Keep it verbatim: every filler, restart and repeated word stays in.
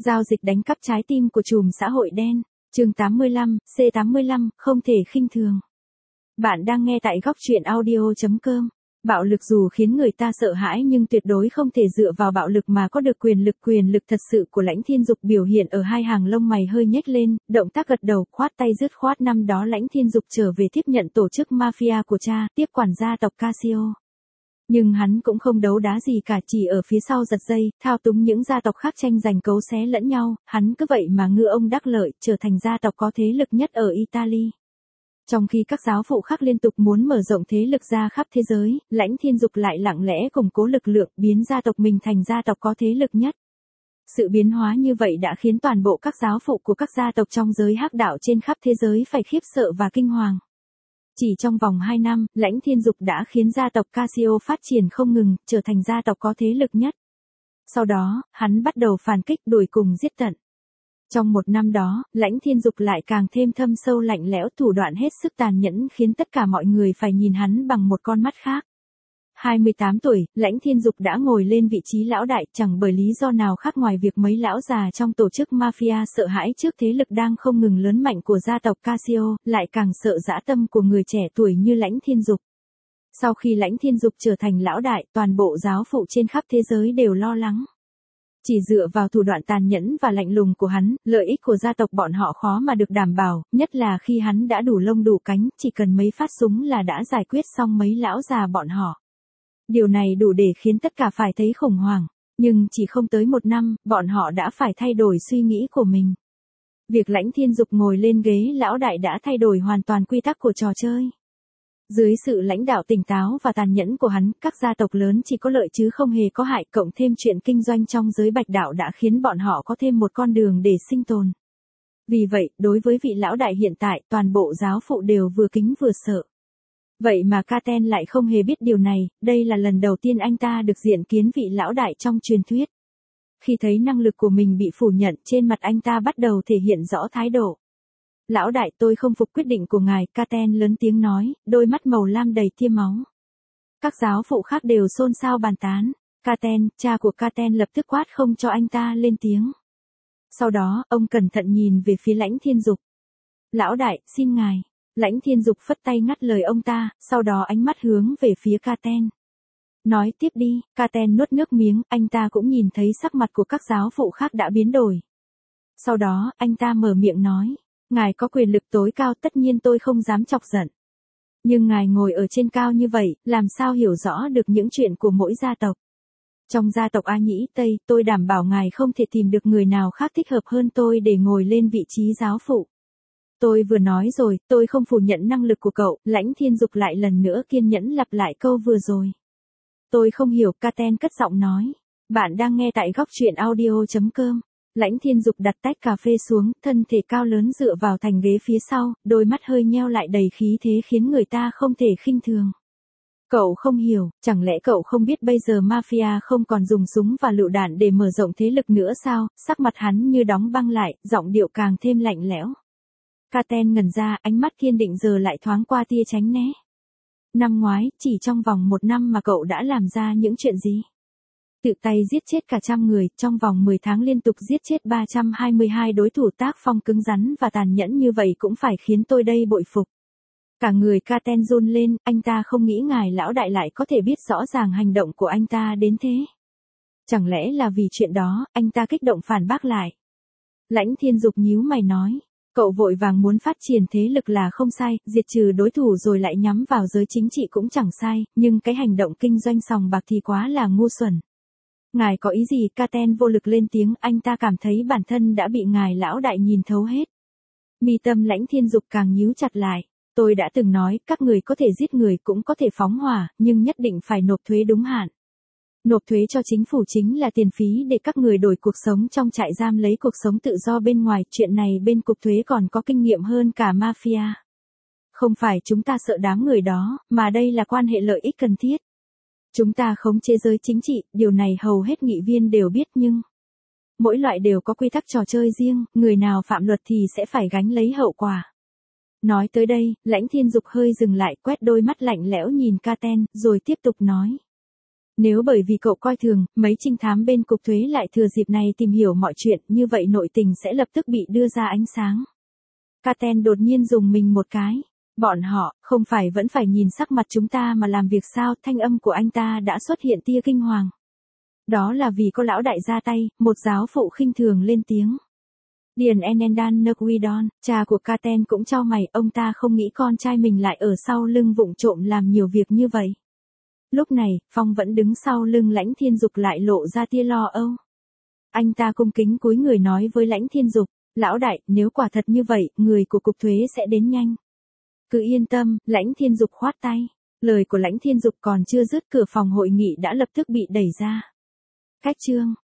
Giao dịch đánh cắp trái tim của trùm xã hội đen. Chương tám mươi lăm, C tám mươi lăm, không thể khinh thường. Bạn đang nghe tại góc truyện audio chấm com. Bạo lực dù khiến người ta sợ hãi nhưng tuyệt đối không thể dựa vào bạo lực mà có được quyền lực. Quyền lực thật sự của Lãnh Thiên Dục biểu hiện ở hai hàng lông mày hơi nhếch lên, động tác gật đầu, khoát tay dứt khoát. Năm đó Lãnh Thiên Dục trở về tiếp nhận tổ chức mafia của cha, tiếp quản gia tộc Casio. Nhưng hắn cũng không đấu đá gì cả, chỉ ở phía sau giật dây, thao túng những gia tộc khác tranh giành cấu xé lẫn nhau, hắn cứ vậy mà ngư ông đắc lợi, trở thành gia tộc có thế lực nhất ở Italy. Trong khi các giáo phụ khác liên tục muốn mở rộng thế lực ra khắp thế giới, Lãnh Thiên Dục lại lặng lẽ củng cố lực lượng, biến gia tộc mình thành gia tộc có thế lực nhất. Sự biến hóa như vậy đã khiến toàn bộ các giáo phụ của các gia tộc trong giới hắc đạo trên khắp thế giới phải khiếp sợ và kinh hoàng. Chỉ trong vòng hai năm, Lãnh Thiên Dục đã khiến gia tộc Casio phát triển không ngừng, trở thành gia tộc có thế lực nhất. Sau đó, hắn bắt đầu phản kích, đuổi cùng giết tận. Trong một năm đó, Lãnh Thiên Dục lại càng thêm thâm sâu lạnh lẽo, thủ đoạn hết sức tàn nhẫn khiến tất cả mọi người phải nhìn hắn bằng một con mắt khác. hai mươi tám tuổi, Lãnh Thiên Dục đã ngồi lên vị trí lão đại, chẳng bởi lý do nào khác ngoài việc mấy lão già trong tổ chức mafia sợ hãi trước thế lực đang không ngừng lớn mạnh của gia tộc Casio, lại càng sợ dã tâm của người trẻ tuổi như Lãnh Thiên Dục. Sau khi Lãnh Thiên Dục trở thành lão đại, toàn bộ giáo phụ trên khắp thế giới đều lo lắng. Chỉ dựa vào thủ đoạn tàn nhẫn và lạnh lùng của hắn, lợi ích của gia tộc bọn họ khó mà được đảm bảo, nhất là khi hắn đã đủ lông đủ cánh, chỉ cần mấy phát súng là đã giải quyết xong mấy lão già bọn họ. Điều này đủ để khiến tất cả phải thấy khủng hoảng, nhưng chỉ không tới một năm, bọn họ đã phải thay đổi suy nghĩ của mình. Việc Lãnh Thiên Dục ngồi lên ghế lão đại đã thay đổi hoàn toàn quy tắc của trò chơi. Dưới sự lãnh đạo tỉnh táo và tàn nhẫn của hắn, các gia tộc lớn chỉ có lợi chứ không hề có hại, cộng thêm chuyện kinh doanh trong giới bạch đạo đã khiến bọn họ có thêm một con đường để sinh tồn. Vì vậy, đối với vị lão đại hiện tại, toàn bộ giáo phụ đều vừa kính vừa sợ. Vậy mà Caten lại không hề biết điều này, đây là lần đầu tiên anh ta được diện kiến vị lão đại trong truyền thuyết. Khi thấy năng lực của mình bị phủ nhận, trên mặt anh ta bắt đầu thể hiện rõ thái độ. Lão đại, tôi không phục quyết định của ngài, Caten lớn tiếng nói, đôi mắt màu lam đầy tia máu. Các giáo phụ khác đều xôn xao bàn tán. Caten, cha của Caten lập tức quát không cho anh ta lên tiếng. Sau đó, ông cẩn thận nhìn về phía Lãnh Thiên Dục. Lão đại, xin ngài. Lãnh Thiên Dục phất tay ngắt lời ông ta, sau đó ánh mắt hướng về phía Caten. Nói tiếp đi. Caten nuốt nước miếng, anh ta cũng nhìn thấy sắc mặt của các giáo phụ khác đã biến đổi. Sau đó, anh ta mở miệng nói. Ngài có quyền lực tối cao, tất nhiên tôi không dám chọc giận. Nhưng ngài ngồi ở trên cao như vậy, làm sao hiểu rõ được những chuyện của mỗi gia tộc. Trong gia tộc A Nhĩ Tây, tôi đảm bảo ngài không thể tìm được người nào khác thích hợp hơn tôi để ngồi lên vị trí giáo phụ. Tôi vừa nói rồi, tôi không phủ nhận năng lực của cậu. Lãnh Thiên Dục lại lần nữa kiên nhẫn lặp lại câu vừa rồi. Tôi không hiểu, Caten cất giọng nói. Bạn đang nghe tại góc truyện audio chấm com. Lãnh Thiên Dục đặt tách cà phê xuống, thân thể cao lớn dựa vào thành ghế phía sau, đôi mắt hơi nheo lại đầy khí thế khiến người ta không thể khinh thường. Cậu không hiểu, chẳng lẽ cậu không biết bây giờ mafia không còn dùng súng và lựu đạn để mở rộng thế lực nữa sao? Sắc mặt hắn như đóng băng lại, giọng điệu càng thêm lạnh lẽo. Caten ngẩn ra, ánh mắt kiên định giờ lại thoáng qua tia tránh né. Năm ngoái, chỉ trong vòng một năm mà cậu đã làm ra những chuyện gì? Tự tay giết chết cả trăm người, trong vòng mười tháng liên tục giết chết ba trăm hai mươi hai đối thủ, tác phong cứng rắn và tàn nhẫn như vậy cũng phải khiến tôi đây bội phục. Cả người Caten run lên, anh ta không nghĩ ngài lão đại lại có thể biết rõ ràng hành động của anh ta đến thế. Chẳng lẽ là vì chuyện đó, anh ta kích động phản bác lại. Lãnh Thiên Dục nhíu mày nói. Cậu vội vàng muốn phát triển thế lực là không sai, diệt trừ đối thủ rồi lại nhắm vào giới chính trị cũng chẳng sai, nhưng cái hành động kinh doanh sòng bạc thì quá là ngu xuẩn. Ngài có ý gì? Caten vô lực lên tiếng, anh ta cảm thấy bản thân đã bị ngài lão đại nhìn thấu hết. Mi tâm Lãnh Thiên Dục càng nhíu chặt lại. Tôi đã từng nói, các người có thể giết người cũng có thể phóng hỏa, nhưng nhất định phải nộp thuế đúng hạn. Nộp thuế cho chính phủ chính là tiền phí để các người đổi cuộc sống trong trại giam lấy cuộc sống tự do bên ngoài, chuyện này bên cục thuế còn có kinh nghiệm hơn cả mafia. Không phải chúng ta sợ đám người đó, mà đây là quan hệ lợi ích cần thiết. Chúng ta khống chế giới chính trị, điều này hầu hết nghị viên đều biết nhưng mỗi loại đều có quy tắc trò chơi riêng, người nào phạm luật thì sẽ phải gánh lấy hậu quả. Nói tới đây, Lãnh Thiên Dục hơi dừng lại, quét đôi mắt lạnh lẽo nhìn Caten, rồi tiếp tục nói. Nếu bởi vì cậu coi thường, mấy trinh thám bên cục thuế lại thừa dịp này tìm hiểu mọi chuyện, như vậy nội tình sẽ lập tức bị đưa ra ánh sáng. Carten đột nhiên dùng mình một cái. Bọn họ, không phải vẫn phải nhìn sắc mặt chúng ta mà làm việc sao? Thanh âm của anh ta đã xuất hiện tia kinh hoàng. Đó là vì có lão đại ra tay, một giáo phụ khinh thường lên tiếng. Điền Enendan Nquidon, cha của Carten cũng chau mày, ông ta không nghĩ con trai mình lại ở sau lưng vụng trộm làm nhiều việc như vậy. Lúc này, Phong vẫn đứng sau lưng Lãnh Thiên Dục lại lộ ra tia lo âu. Anh ta cung kính cúi người nói với Lãnh Thiên Dục, lão đại, nếu quả thật như vậy, người của cục thuế sẽ đến nhanh. Cứ yên tâm, Lãnh Thiên Dục khoát tay. Lời của Lãnh Thiên Dục còn chưa dứt, cửa phòng hội nghị đã lập tức bị đẩy ra. Cách chương